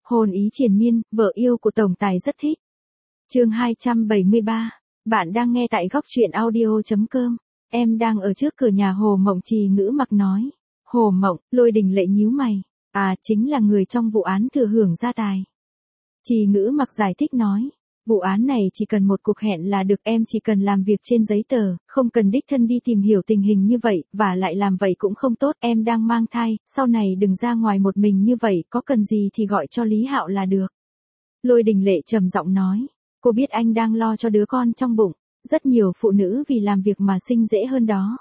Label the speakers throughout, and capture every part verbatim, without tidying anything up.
Speaker 1: Hồn ý triền miên, vợ yêu của tổng tài rất thích. Chương hai trăm bảy mươi ba. Bạn đang nghe tại góc truyện audio chấm com. Em đang ở trước cửa nhà Hồ Mộng, Trì Ngữ Mặc nói. Hồ Mộng, Lôi Đình Lệ nhíu mày. À, chính là người trong vụ án thừa hưởng gia tài. Trì Ngữ Mặc giải thích nói. Vụ án này chỉ cần một cuộc hẹn là được, em chỉ cần làm việc trên giấy tờ, không cần đích thân đi tìm hiểu tình hình như vậy, và lại làm vậy cũng không tốt, em đang mang thai, sau này đừng ra ngoài một mình như vậy, có cần gì thì gọi cho Lý Hạo là được. Lôi Đình Lệ trầm giọng nói, cô biết anh đang lo cho đứa con trong bụng, rất nhiều phụ nữ vì làm việc mà sinh dễ hơn đó.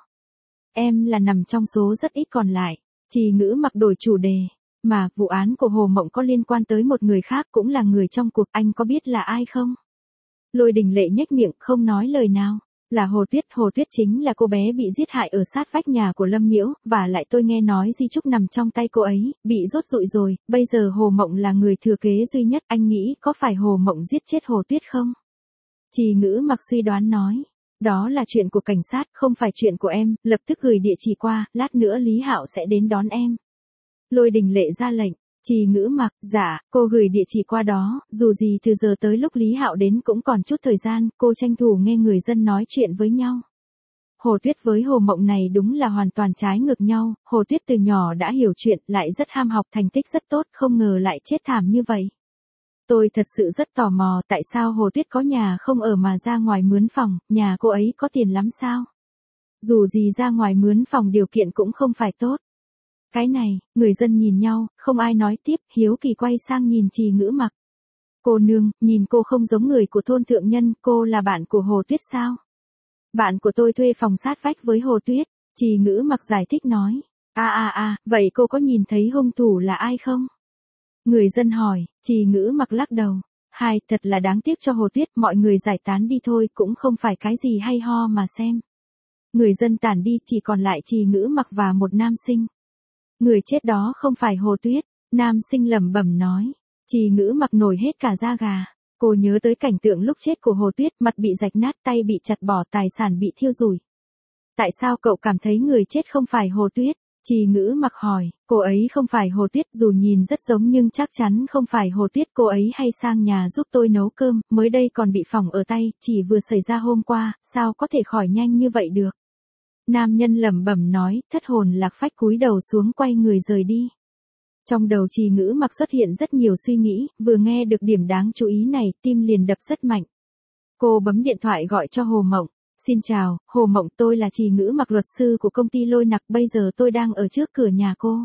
Speaker 1: Em là nằm trong số rất ít còn lại. Trì Ngữ Mặc đổi chủ đề. Mà, vụ án của Hồ Mộng có liên quan tới một người khác cũng là người trong cuộc, anh có biết là ai không? Lôi Đình Lệ nhếch miệng, không nói lời nào. Là Hồ Tuyết, Hồ Tuyết chính là cô bé bị giết hại ở sát vách nhà của Lâm Miễu, và lại tôi nghe nói di chúc nằm trong tay cô ấy, bị rốt rụi rồi, bây giờ Hồ Mộng là người thừa kế duy nhất, anh nghĩ có phải Hồ Mộng giết chết Hồ Tuyết không? Trì Ngữ Mặc suy đoán nói. Đó là chuyện của cảnh sát, không phải chuyện của em, lập tức gửi địa chỉ qua, lát nữa Lý Hạo sẽ đến đón em. Lôi Đình Lệ ra lệnh. Trì Ngữ Mặc, dạ, cô gửi địa chỉ qua đó, dù gì từ giờ tới lúc Lý Hạo đến cũng còn chút thời gian, cô tranh thủ nghe người dân nói chuyện với nhau. Hồ Tuyết với Hồ Mộng này đúng là hoàn toàn trái ngược nhau, Hồ Tuyết từ nhỏ đã hiểu chuyện, lại rất ham học, thành tích rất tốt, không ngờ lại chết thảm như vậy. Tôi thật sự rất tò mò, tại sao Hồ Tuyết có nhà không ở mà ra ngoài mướn phòng, nhà cô ấy có tiền lắm sao? Dù gì ra ngoài mướn phòng điều kiện cũng không phải tốt. Cái này, người dân nhìn nhau, không ai nói tiếp, hiếu kỳ quay sang nhìn Trì Ngữ Mặc. Cô nương, nhìn cô không giống người của thôn thượng nhân, cô là bạn của Hồ Tuyết sao? Bạn của tôi thuê phòng sát vách với Hồ Tuyết, Trì Ngữ Mặc giải thích nói. À à à, vậy cô có nhìn thấy hung thủ là ai không? Người dân hỏi, Trì Ngữ Mặc lắc đầu. Hai, thật là đáng tiếc cho Hồ Tuyết, mọi người giải tán đi thôi, cũng không phải cái gì hay ho mà xem. Người dân tản đi, chỉ còn lại Trì Ngữ Mặc và một nam sinh. Người chết đó không phải Hồ Tuyết, nam sinh lẩm bẩm nói. Trì Ngữ Mặc nổi hết cả da gà. Cô nhớ tới cảnh tượng lúc chết của Hồ Tuyết, mặt bị rạch nát, tay bị chặt bỏ, tài sản bị thiêu rụi. Tại sao cậu cảm thấy người chết không phải Hồ Tuyết? Trì Ngữ Mặc hỏi, cô ấy không phải Hồ Tuyết, dù nhìn rất giống nhưng chắc chắn không phải Hồ Tuyết, cô ấy hay sang nhà giúp tôi nấu cơm, mới đây còn bị phỏng ở tay, chỉ vừa xảy ra hôm qua, sao có thể khỏi nhanh như vậy được? Nam nhân lẩm bẩm nói, thất hồn lạc phách cúi đầu xuống quay người rời đi. Trong đầu Trì Ngữ Mặc xuất hiện rất nhiều suy nghĩ, vừa nghe được điểm đáng chú ý này, tim liền đập rất mạnh. Cô bấm điện thoại gọi cho Hồ Mộng. Xin chào, Hồ Mộng, tôi là Trì Ngữ Mặc, luật sư của công ty Lôi Nặc, bây giờ tôi đang ở trước cửa nhà cô.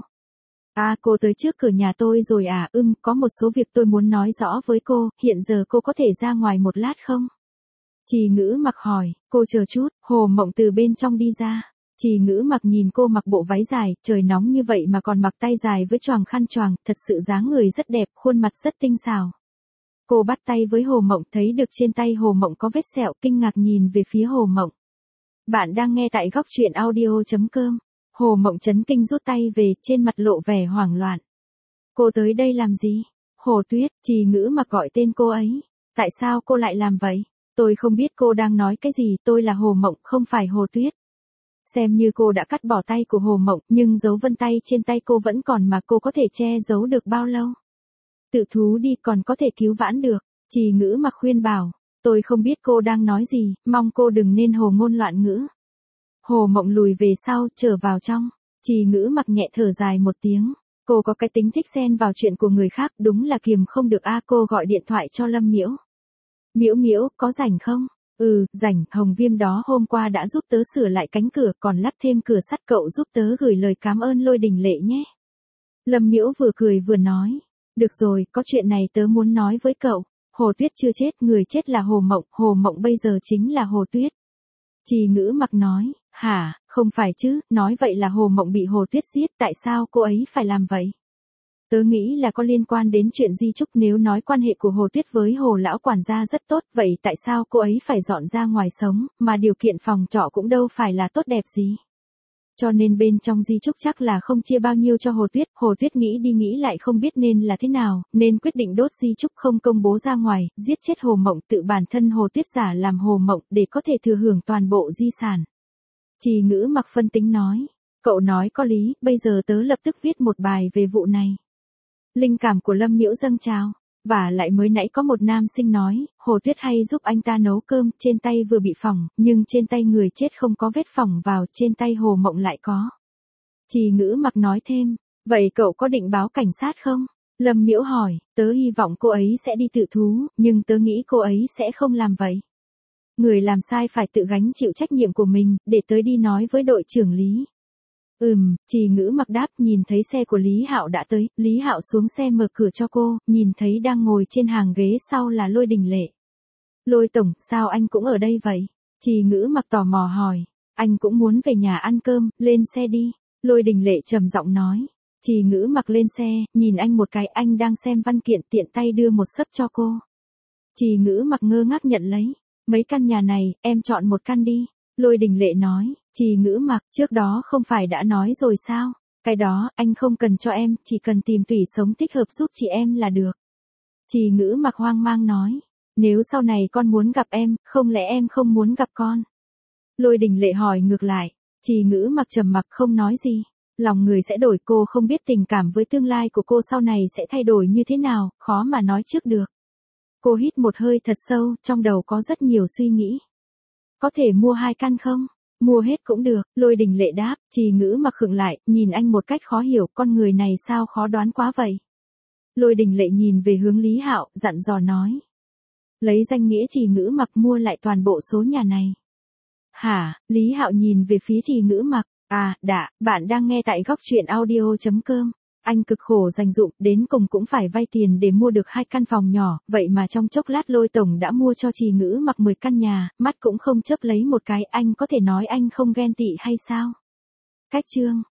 Speaker 1: À, cô tới trước cửa nhà tôi rồi à, ừm, có một số việc tôi muốn nói rõ với cô, hiện giờ cô có thể ra ngoài một lát không? Trì Ngữ Mặc hỏi, cô chờ chút, Hồ Mộng từ bên trong đi ra. Trì Ngữ Mặc nhìn cô mặc bộ váy dài, trời nóng như vậy mà còn mặc tay dài với choàng khăn choàng, thật sự dáng người rất đẹp, khuôn mặt rất tinh xảo. Cô bắt tay với Hồ Mộng, thấy được trên tay Hồ Mộng có vết sẹo, kinh ngạc nhìn về phía Hồ Mộng. Bạn đang nghe tại góc truyện audio chấm com. Hồ Mộng chấn kinh rút tay về, trên mặt lộ vẻ hoảng loạn. Cô tới đây làm gì? Hồ Tuyết, Trì Ngữ Mặc gọi tên cô ấy. Tại sao cô lại làm vậy? Tôi không biết cô đang nói cái gì, tôi là Hồ Mộng, không phải Hồ Tuyết. Xem như cô đã cắt bỏ tay của Hồ Mộng, nhưng dấu vân tay trên tay cô vẫn còn mà cô có thể che giấu được bao lâu? Tự thú đi, còn có thể cứu vãn được. Trì Ngữ Mặc khuyên bảo. Tôi không biết cô đang nói gì, mong cô đừng nên hồ ngôn loạn ngữ. Hồ Mộng lùi về sau, trở vào trong. Trì Ngữ Mặc nhẹ thở dài một tiếng. Cô có cái tính thích xen vào chuyện của người khác, đúng là kiềm không được a. Cô gọi điện thoại cho Lâm Miễu. Miễu Miễu, có rảnh không? Ừ, rảnh, Hồng Viêm đó hôm qua đã giúp tớ sửa lại cánh cửa, còn lắp thêm cửa sắt, cậu giúp tớ gửi lời cảm ơn Lôi Đình Lệ nhé. Lâm Miễu vừa cười vừa nói. Được rồi, có chuyện này tớ muốn nói với cậu. Hồ Tuyết chưa chết, người chết là Hồ Mộng, Hồ Mộng bây giờ chính là Hồ Tuyết. Trì Ngữ Mặc nói, hả, không phải chứ, nói vậy là Hồ Mộng bị Hồ Tuyết giết, tại sao cô ấy phải làm vậy? Tớ nghĩ là có liên quan đến chuyện di chúc, nếu nói quan hệ của Hồ Tuyết với Hồ lão quản gia rất tốt, vậy tại sao cô ấy phải dọn ra ngoài sống, mà điều kiện phòng trọ cũng đâu phải là tốt đẹp gì? Cho nên bên trong di chúc chắc là không chia bao nhiêu cho Hồ Tuyết, Hồ Tuyết nghĩ đi nghĩ lại không biết nên là thế nào, nên quyết định đốt di chúc không công bố ra ngoài, giết chết Hồ Mộng, tự bản thân Hồ Tuyết giả làm Hồ Mộng để có thể thừa hưởng toàn bộ di sản. Trì Ngữ Mặc phân tính nói, cậu nói có lý, bây giờ tớ lập tức viết một bài về vụ này. Linh cảm của Lâm Miễu dâng trào. Và lại mới nãy có một nam sinh nói, Hồ Tuyết hay giúp anh ta nấu cơm, trên tay vừa bị phỏng, nhưng trên tay người chết không có vết phỏng vào, trên tay Hồ Mộng lại có. Trì Ngữ Mặc nói thêm, vậy cậu có định báo cảnh sát không? Lâm Miễu hỏi, tớ hy vọng cô ấy sẽ đi tự thú, nhưng tớ nghĩ cô ấy sẽ không làm vậy. Người làm sai phải tự gánh chịu trách nhiệm của mình, để tớ đi nói với đội trưởng Lý. Ừm, Trì Ngữ Mặc đáp, nhìn thấy xe của Lý Hạo đã tới, Lý Hạo xuống xe mở cửa cho cô, nhìn thấy đang ngồi trên hàng ghế sau là Lôi Đình Lệ. Lôi tổng, sao anh cũng ở đây vậy? Trì Ngữ Mặc tò mò hỏi, anh cũng muốn về nhà ăn cơm, lên xe đi. Lôi Đình Lệ trầm giọng nói. Trì Ngữ Mặc lên xe, nhìn anh một cái, anh đang xem văn kiện, tiện tay đưa một xấp cho cô. Trì Ngữ Mặc ngơ ngác nhận lấy. Mấy căn nhà này, em chọn một căn đi. Lôi Đình Lệ nói, Trì Ngữ Mặc, trước đó không phải đã nói rồi sao? Cái đó, anh không cần cho em, chỉ cần tìm tủy sống thích hợp giúp chị em là được. Trì Ngữ Mặc hoang mang nói, nếu sau này con muốn gặp em, không lẽ em không muốn gặp con? Lôi Đình Lệ hỏi ngược lại. Trì Ngữ Mặc trầm mặc không nói gì. Lòng người sẽ đổi, cô không biết tình cảm với tương lai của cô sau này sẽ thay đổi như thế nào, khó mà nói trước được. Cô hít một hơi thật sâu, trong đầu có rất nhiều suy nghĩ. Có thể mua hai căn không? Mua hết cũng được, Lôi Đình Lệ đáp. Trì Ngữ Mặc khựng lại, nhìn anh một cách khó hiểu, con người này sao khó đoán quá vậy? Lôi Đình Lệ nhìn về hướng Lý Hạo, dặn dò nói. Lấy danh nghĩa Trì Ngữ Mặc mua lại toàn bộ số nhà này. Hả? Lý Hạo nhìn về phía Trì Ngữ Mặc. À, đã, bạn đang nghe tại góc truyện audio chấm com. Anh cực khổ dành dụm, đến cùng cũng phải vay tiền để mua được hai căn phòng nhỏ, vậy mà trong chốc lát Lôi tổng đã mua cho Trì Ngữ Mặc mười căn nhà, mắt cũng không chớp lấy một cái, anh có thể nói anh không ghen tị hay sao? Cách chương